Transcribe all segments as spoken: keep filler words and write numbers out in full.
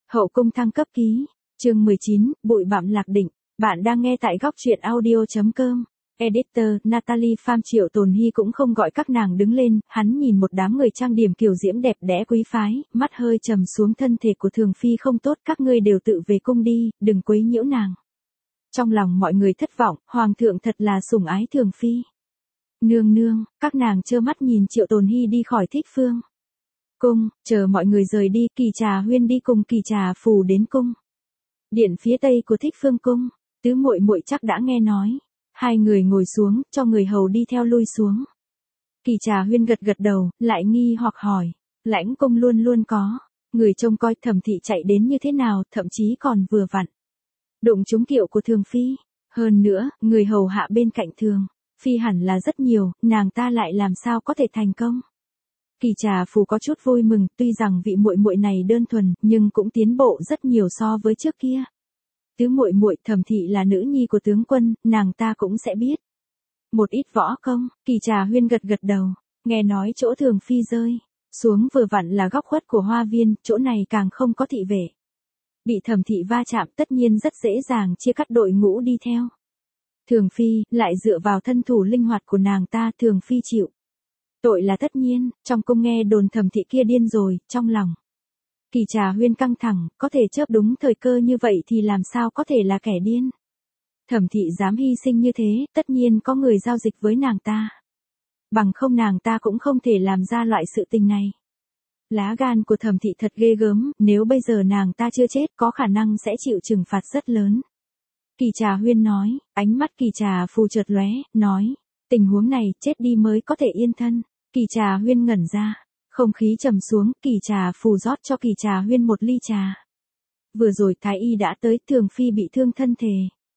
Hậu cung thăng cấp ký, chương mười chín, bụi bặm lạc định. Bạn đang nghe tại góc truyện audio chấm com. Editor, Natalie Pham. Triệu Tồn Hy cũng không gọi các nàng đứng lên, hắn nhìn một đám người trang điểm kiều diễm đẹp đẽ quý phái, mắt hơi trầm xuống. Thân thể của Thường Phi không tốt, các ngươi đều tự về cung đi, đừng quấy nhiễu nàng. Trong lòng mọi người thất vọng, Hoàng thượng thật là sủng ái Thường Phi. Nương nương, các nàng trơ mắt nhìn Triệu Tồn Hy đi khỏi Thích Phương cung, chờ mọi người rời đi, Kỳ Trà Huyên đi cùng Kỳ Trà Phù đến cung điện phía tây của Thích Phương cung. Tứ muội muội chắc đã nghe nói. Hai người ngồi xuống, cho người hầu đi theo lui xuống. Kỳ Trà Huyên gật gật đầu, lại nghi hoặc hỏi, lãnh cung luôn luôn có người trông coi, Thẩm thị chạy đến như thế nào, thậm chí còn vừa vặn đụng trúng kiệu của Thường Phi. Hơn nữa, người hầu hạ bên cạnh Thường Phi hẳn là rất nhiều, nàng ta lại làm sao có thể thành công. Kỳ Trà Phù có chút vui mừng, tuy rằng vị muội muội này đơn thuần, nhưng cũng tiến bộ rất nhiều so với trước kia. Tứ muội muội, Thẩm thị là nữ nhi của tướng quân, nàng ta cũng sẽ biết một ít võ công. Kỳ Trà Huyên gật gật đầu, nghe nói chỗ Thường Phi rơi xuống vừa vặn là góc khuất của hoa viên, chỗ này càng không có thị vệ. Bị Thẩm thị va chạm tất nhiên rất dễ dàng chia cắt đội ngũ đi theo Thường Phi, lại dựa vào thân thủ linh hoạt của nàng ta, Thường Phi chịu tội là tất nhiên. Trong cung nghe đồn Thẩm thị kia điên rồi, trong lòng Kỳ Trà Huyên căng thẳng, có thể chớp đúng thời cơ như vậy thì làm sao có thể là kẻ điên. Thẩm thị dám hy sinh như thế, tất nhiên có người giao dịch với nàng ta. Bằng không nàng ta cũng không thể làm ra loại sự tình này. Lá gan của Thẩm thị thật ghê gớm, nếu bây giờ nàng ta chưa chết có khả năng sẽ chịu trừng phạt rất lớn. Kỳ Trà Huyên nói, ánh mắt Kỳ Trà Phù chợt lóe, nói, tình huống này chết đi mới có thể yên thân. Kỳ Trà Huyên ngẩn ra, không khí trầm xuống, Kỳ Trà Phù rót cho Kỳ Trà Huyên một ly trà. Vừa rồi Thái y đã tới, Thường Phi bị thương thân thể.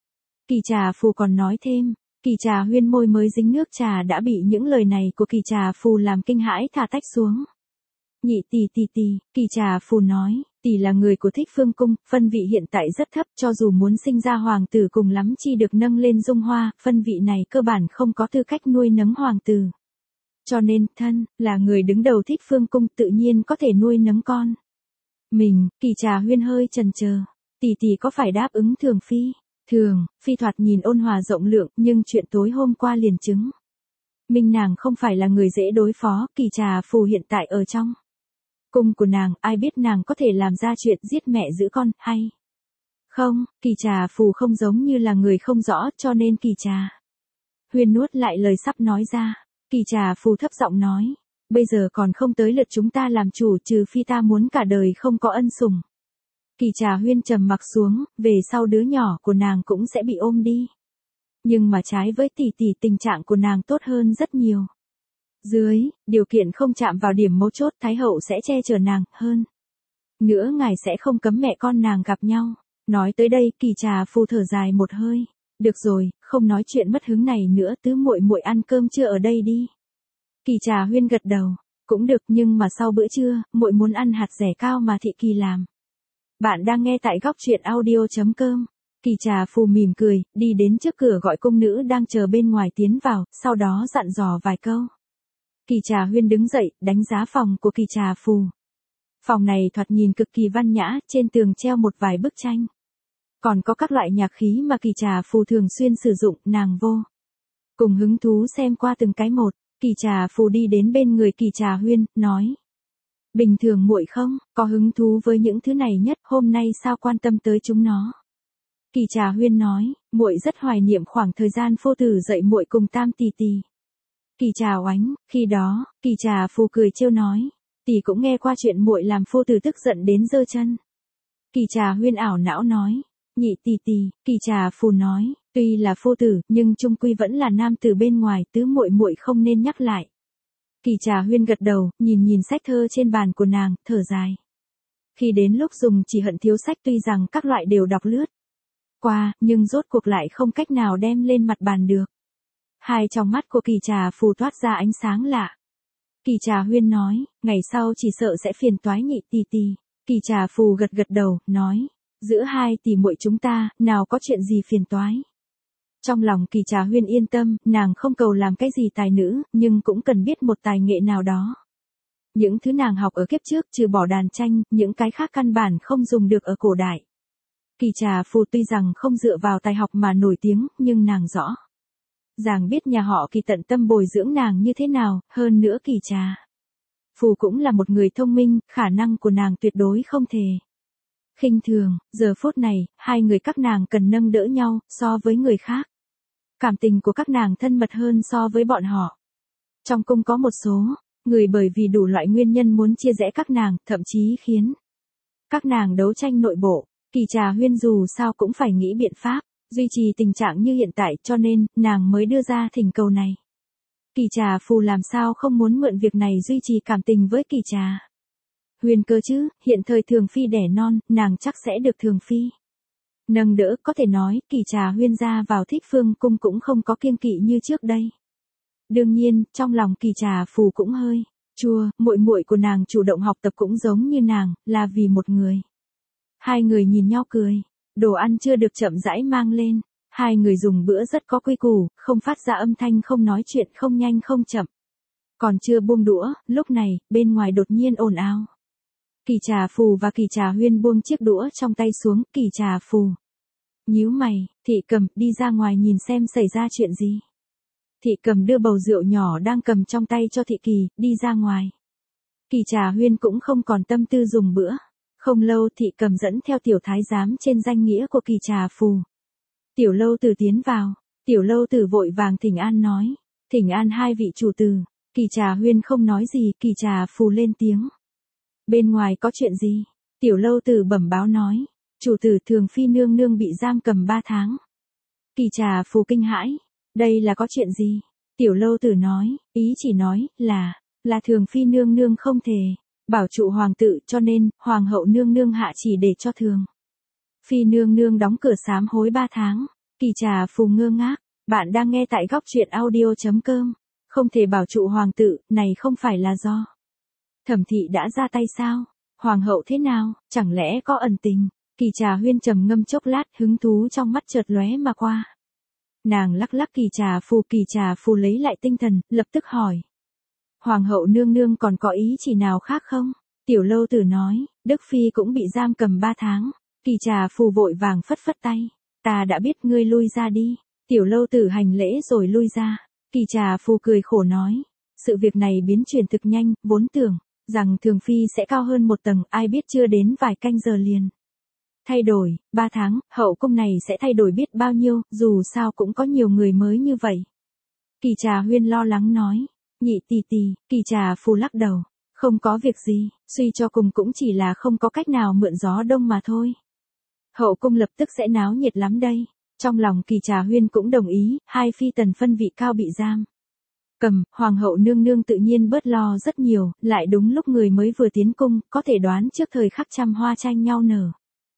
Kỳ Trà Phù còn nói thêm, Kỳ Trà Huyên môi mới dính nước trà đã bị những lời này của Kỳ Trà Phù làm kinh hãi thả tách xuống. Nhị tỷ tỷ tỷ, Kỳ Trà Phù nói, tỷ là người của Thích Phương cung, phân vị hiện tại rất thấp, cho dù muốn sinh ra hoàng tử cùng lắm chi được nâng lên dung hoa, phân vị này cơ bản không có tư cách nuôi nấng hoàng tử. Cho nên, thân, là người đứng đầu Thích Phương cung tự nhiên có thể nuôi nấng con mình. Kỳ Trà Huyên hơi chần chờ, tỷ tỷ có phải đáp ứng Thường Phi? Thường Phi thoạt nhìn ôn hòa rộng lượng, nhưng chuyện tối hôm qua liền chứng minh nàng không phải là người dễ đối phó. Kỳ Trà Phù hiện tại ở trong cung của nàng, ai biết nàng có thể làm ra chuyện giết mẹ giữ con, hay không? Kỳ Trà Phù không giống như là người không rõ, cho nên Kỳ Trà Huyên nuốt lại lời sắp nói ra. Kỳ Trà Phù thấp giọng nói, bây giờ còn không tới lượt chúng ta làm chủ, trừ phi ta muốn cả đời không có ân sủng. Kỳ Trà Huyên trầm mặc xuống, về sau đứa nhỏ của nàng cũng sẽ bị ôm đi. Nhưng mà trái với tỷ tỷ, tình trạng của nàng tốt hơn rất nhiều. Dưới điều kiện không chạm vào điểm mấu chốt, Thái hậu sẽ che chở nàng hơn nữa, ngài sẽ không cấm mẹ con nàng gặp nhau. Nói tới đây, Kỳ Trà Phù thở dài một hơi, được rồi, không nói chuyện mất hứng này nữa, tứ muội muội ăn cơm trưa ở đây đi. Kỳ Trà Huyên gật đầu, cũng được, nhưng mà sau bữa trưa, muội muốn ăn hạt dẻ cao mà thị Kỳ làm. Bạn đang nghe tại góc truyện audio chấm com. Kỳ Trà Phù mỉm cười, đi đến trước cửa gọi cung nữ đang chờ bên ngoài tiến vào, sau đó dặn dò vài câu. Kỳ Trà Huyên đứng dậy, đánh giá phòng của Kỳ Trà Phù. Phòng này thoạt nhìn cực kỳ văn nhã, trên tường treo một vài bức tranh. Còn có các loại nhạc khí mà Kỳ Trà Phù thường xuyên sử dụng, nàng vô cùng hứng thú xem qua từng cái một. Kỳ Trà Phù đi đến bên người Kỳ Trà Huyên, nói, bình thường muội không có hứng thú với những thứ này nhất, hôm nay sao quan tâm tới chúng nó? Kỳ Trà Huyên nói, muội rất hoài niệm khoảng thời gian phu tử dạy muội cùng Tam tỷ tỷ. Kỳ Trà Oánh, khi đó, Kỳ Trà Phù cười trêu nói, tỷ cũng nghe qua chuyện muội làm phu tử tức giận đến giơ chân. Kỳ Trà Huyên ảo não nói, nhị tỷ tỷ. Kỳ Trà Phù nói, tuy là phu tử, nhưng chung quy vẫn là nam tử bên ngoài, tứ muội muội không nên nhắc lại. Kỳ Trà Huyên gật đầu, nhìn nhìn sách thơ trên bàn của nàng, thở dài. Khi đến lúc dùng chỉ hận thiếu sách, tuy rằng các loại đều đọc lướt qua, nhưng rốt cuộc lại không cách nào đem lên mặt bàn được. Hai trong mắt của Kỳ Trà Phù toát ra ánh sáng lạ. Kỳ Trà Huyên nói, ngày sau chỉ sợ sẽ phiền toái nhị tỷ tỷ. Kỳ Trà Phù gật gật đầu, nói, giữa hai tỷ muội chúng ta, nào có chuyện gì phiền toái. Trong lòng Kỳ Trà Huyên yên tâm, nàng không cầu làm cái gì tài nữ, nhưng cũng cần biết một tài nghệ nào đó. Những thứ nàng học ở kiếp trước trừ bỏ đàn tranh, những cái khác căn bản không dùng được ở cổ đại. Kỳ Trà Phù tuy rằng không dựa vào tài học mà nổi tiếng, nhưng nàng rõ ràng biết nhà họ Kỳ tận tâm bồi dưỡng nàng như thế nào, hơn nữa Kỳ Trà Phù cũng là một người thông minh, khả năng của nàng tuyệt đối không thể khinh thường. Giờ phút này, hai người các nàng cần nâng đỡ nhau, so với người khác. Cảm tình của các nàng thân mật hơn so với bọn họ. Trong cung có một số người bởi vì đủ loại nguyên nhân muốn chia rẽ các nàng, thậm chí khiến các nàng đấu tranh nội bộ. Kỳ Trà Huyên dù sao cũng phải nghĩ biện pháp duy trì tình trạng như hiện tại, cho nên nàng mới đưa ra thỉnh cầu này. Kỳ Trà Phù làm sao không muốn mượn việc này duy trì cảm tình với Kỳ Trà Huyên cơ chứ, hiện thời Thường Phi đẻ non, nàng chắc sẽ được Thường Phi nâng đỡ, có thể nói, Kỳ Trà Huyên ra vào Thích Phương cung cũng không có kiêng kỵ như trước đây. Đương nhiên, trong lòng Kỳ Trà Phù cũng hơi chua, muội muội của nàng chủ động học tập cũng giống như nàng, là vì một người. Hai người nhìn nhau cười, đồ ăn chưa được chậm rãi mang lên, hai người dùng bữa rất có quy củ, không phát ra âm thanh, không nói chuyện, không nhanh không chậm. Còn chưa buông đũa, lúc này, bên ngoài đột nhiên ồn ào. Kỳ Trà Phù và Kỳ Trà Huyên buông chiếc đũa trong tay xuống, Kỳ Trà Phù nhíu mày, Thị Cầm, đi ra ngoài nhìn xem xảy ra chuyện gì. Thị Cầm đưa bầu rượu nhỏ đang cầm trong tay cho Thị Kỳ, đi ra ngoài. Kỳ Trà Huyên cũng không còn tâm tư dùng bữa. Không lâu Thị Cầm dẫn theo tiểu thái giám trên danh nghĩa của Kỳ Trà Phù. Tiểu Lâu Tử tiến vào, Tiểu Lâu Tử vội vàng thỉnh an nói, thỉnh an hai vị chủ tử. Kỳ Trà Huyên không nói gì, Kỳ Trà Phù lên tiếng. Bên ngoài có chuyện gì? Tiểu Lâu Tử bẩm báo nói, chủ tử Thường Phi nương nương bị giam cầm ba tháng. Kỳ Trà Phù kinh hãi, đây là có chuyện gì? Tiểu Lâu Tử nói, ý chỉ nói là, là Thường Phi nương nương không thể bảo trụ hoàng tự, cho nên, hoàng hậu nương nương hạ chỉ để cho Thường Phi nương nương đóng cửa sám hối ba tháng. Kỳ Trà Phù ngơ ngác, bạn đang nghe tại góc truyện audio.com. Không thể bảo trụ hoàng tự, này không phải là do Thẩm thị đã ra tay sao? Hoàng hậu thế nào, chẳng lẽ có ẩn tình? Kỳ Trà Huyên trầm ngâm chốc lát, hứng thú trong mắt chợt lóe mà qua. Nàng lắc lắc Kỳ Trà Phù, Kỳ Trà Phù lấy lại tinh thần, lập tức hỏi. Hoàng hậu nương nương còn có ý chỉ nào khác không? Tiểu Lâu Tử nói, Đức Phi cũng bị giam cầm ba tháng. Kỳ Trà Phù vội vàng phất phất tay. Ta đã biết, ngươi lui ra đi. Tiểu Lâu Tử hành lễ rồi lui ra. Kỳ Trà Phù cười khổ nói. Sự việc này biến chuyển thực nhanh, vốn tưởng rằng Thường Phi sẽ cao hơn một tầng, ai biết chưa đến vài canh giờ liền thay đổi. Ba tháng, hậu cung này sẽ thay đổi biết bao nhiêu, dù sao cũng có nhiều người mới như vậy. Kỳ Trà Huyên lo lắng nói. Nhị tỷ tỷ, Kỳ Trà Phù lắc đầu. Không có việc gì, suy cho cùng cũng chỉ là không có cách nào mượn gió đông mà thôi. Hậu cung lập tức sẽ náo nhiệt lắm đây. Trong lòng Kỳ Trà Huyên cũng đồng ý, hai phi tần phân vị cao bị giam cầm, hoàng hậu nương nương tự nhiên bớt lo rất nhiều, lại đúng lúc người mới vừa tiến cung, có thể đoán trước thời khắc trăm hoa tranh nhau nở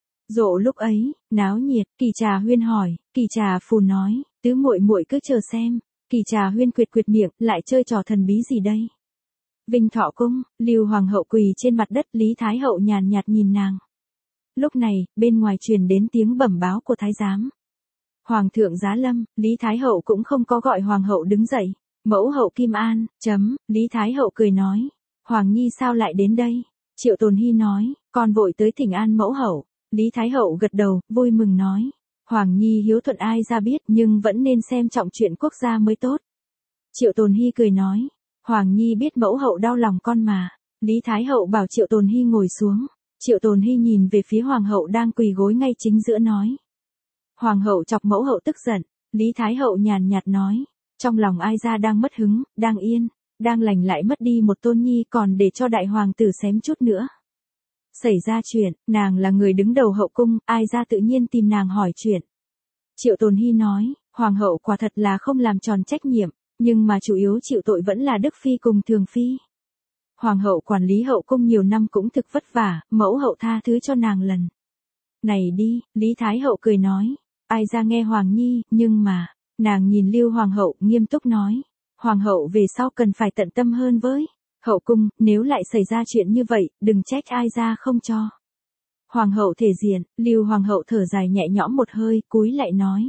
rộ lúc ấy, náo nhiệt. Kỳ Trà Huyên hỏi, Kỳ Trà Phù nói, tứ muội muội cứ chờ xem. Kỳ Trà Huyên quyệt quyệt miệng, lại chơi trò thần bí gì đây? Vinh Thọ cung, Lưu hoàng hậu quỳ trên mặt đất, Lý Thái hậu nhàn nhạt nhìn nàng. Lúc này, bên ngoài truyền đến tiếng bẩm báo của thái giám. Hoàng thượng giá lâm, Lý Thái hậu cũng không có gọi hoàng hậu đứng dậy. Mẫu hậu Kim An, chấm, Lý Thái hậu cười nói. Hoàng nhi sao lại đến đây? Triệu Tồn Hy nói, con vội tới thỉnh an mẫu hậu. Lý Thái hậu gật đầu, vui mừng nói. Hoàng nhi hiếu thuận ai ra biết, nhưng vẫn nên xem trọng chuyện quốc gia mới tốt. Triệu Tồn Hy cười nói. Hoàng nhi biết mẫu hậu đau lòng con mà. Lý Thái hậu bảo Triệu Tồn Hy ngồi xuống. Triệu Tồn Hy nhìn về phía hoàng hậu đang quỳ gối ngay chính giữa nói. Hoàng hậu chọc mẫu hậu tức giận. Lý Thái hậu nhàn nhạt nói. Trong lòng ai ra đang mất hứng, đang yên, đang lành lại mất đi một tôn nhi, còn để cho đại hoàng tử xém chút nữa xảy ra chuyện. Nàng là người đứng đầu hậu cung, ai ra tự nhiên tìm nàng hỏi chuyện. Triệu Tồn Hy nói, hoàng hậu quả thật là không làm tròn trách nhiệm, nhưng mà chủ yếu chịu tội vẫn là Đức Phi cùng Thường Phi. Hoàng hậu quản lý hậu cung nhiều năm cũng thực vất vả, mẫu hậu tha thứ cho nàng lần này đi. Lý Thái hậu cười nói, ai ra nghe Hoàng nhi, nhưng mà, nàng nhìn Lưu hoàng hậu, nghiêm túc nói, hoàng hậu về sau cần phải tận tâm hơn với hậu cung, nếu lại xảy ra chuyện như vậy, đừng trách ai ra không cho hoàng hậu thể diện. Lưu hoàng hậu thở dài nhẹ nhõm một hơi, cúi lại nói,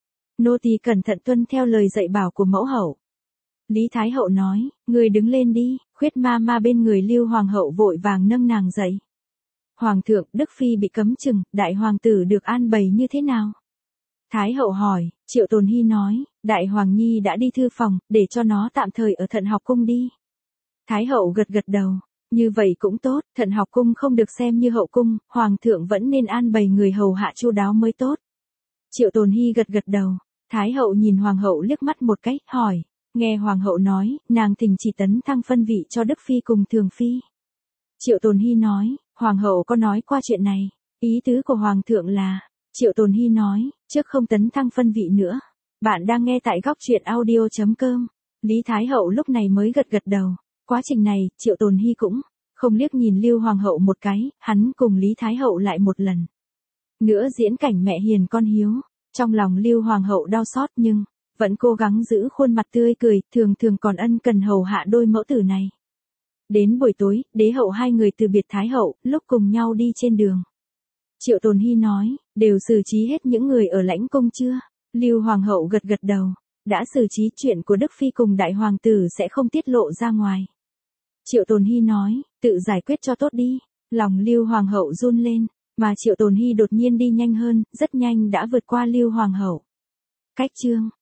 nô tỳ cẩn thận tuân theo lời dạy bảo của mẫu hậu. Lý Thái hậu nói, người đứng lên đi, Khuyết ma ma bên người Lưu Hoàng hậu vội vàng nâng nàng dậy. Hoàng thượng, Đức Phi bị cấm chừng, đại hoàng tử được an bày như thế nào? Thái hậu hỏi, Triệu Tồn Hy nói, đại hoàng nhi đã đi thư phòng, để cho nó tạm thời ở Thận Học Cung đi. Thái hậu gật gật đầu, như vậy cũng tốt, Thận Học Cung không được xem như hậu cung, hoàng thượng vẫn nên an bày người hầu hạ chu đáo mới tốt. Triệu Tồn Hy gật gật đầu, Thái hậu nhìn hoàng hậu liếc mắt một cái, hỏi, nghe hoàng hậu nói, nàng thỉnh chỉ tấn thăng phân vị cho Đức Phi cùng Thường Phi. Triệu Tồn Hy nói, hoàng hậu có nói qua chuyện này, ý tứ của hoàng thượng là, Triệu Tồn Hy nói, trước không tấn thăng phân vị nữa. Bạn đang nghe tại góc truyện audio chấm com. Lý Thái hậu lúc này mới gật gật đầu. Quá trình này, Triệu Tồn Hy cũng không liếc nhìn Lưu Hoàng hậu một cái, hắn cùng Lý Thái hậu lại một lần nữa diễn cảnh mẹ hiền con hiếu. Trong lòng Lưu Hoàng hậu đau xót nhưng vẫn cố gắng giữ khuôn mặt tươi cười, thường thường còn ân cần hầu hạ đôi mẫu tử này. Đến buổi tối, đế hậu hai người từ biệt Thái hậu, lúc cùng nhau đi trên đường. Triệu Tồn Hy nói, đều xử trí hết những người ở lãnh cung chưa? Lưu Hoàng hậu gật gật đầu, đã xử trí, chuyện của Đức Phi cùng đại hoàng tử sẽ không tiết lộ ra ngoài. Triệu Tồn Hy nói, tự giải quyết cho tốt đi. Lòng Lưu Hoàng hậu run lên, mà Triệu Tồn Hy đột nhiên đi nhanh hơn, rất nhanh đã vượt qua Lưu Hoàng hậu. Cách chương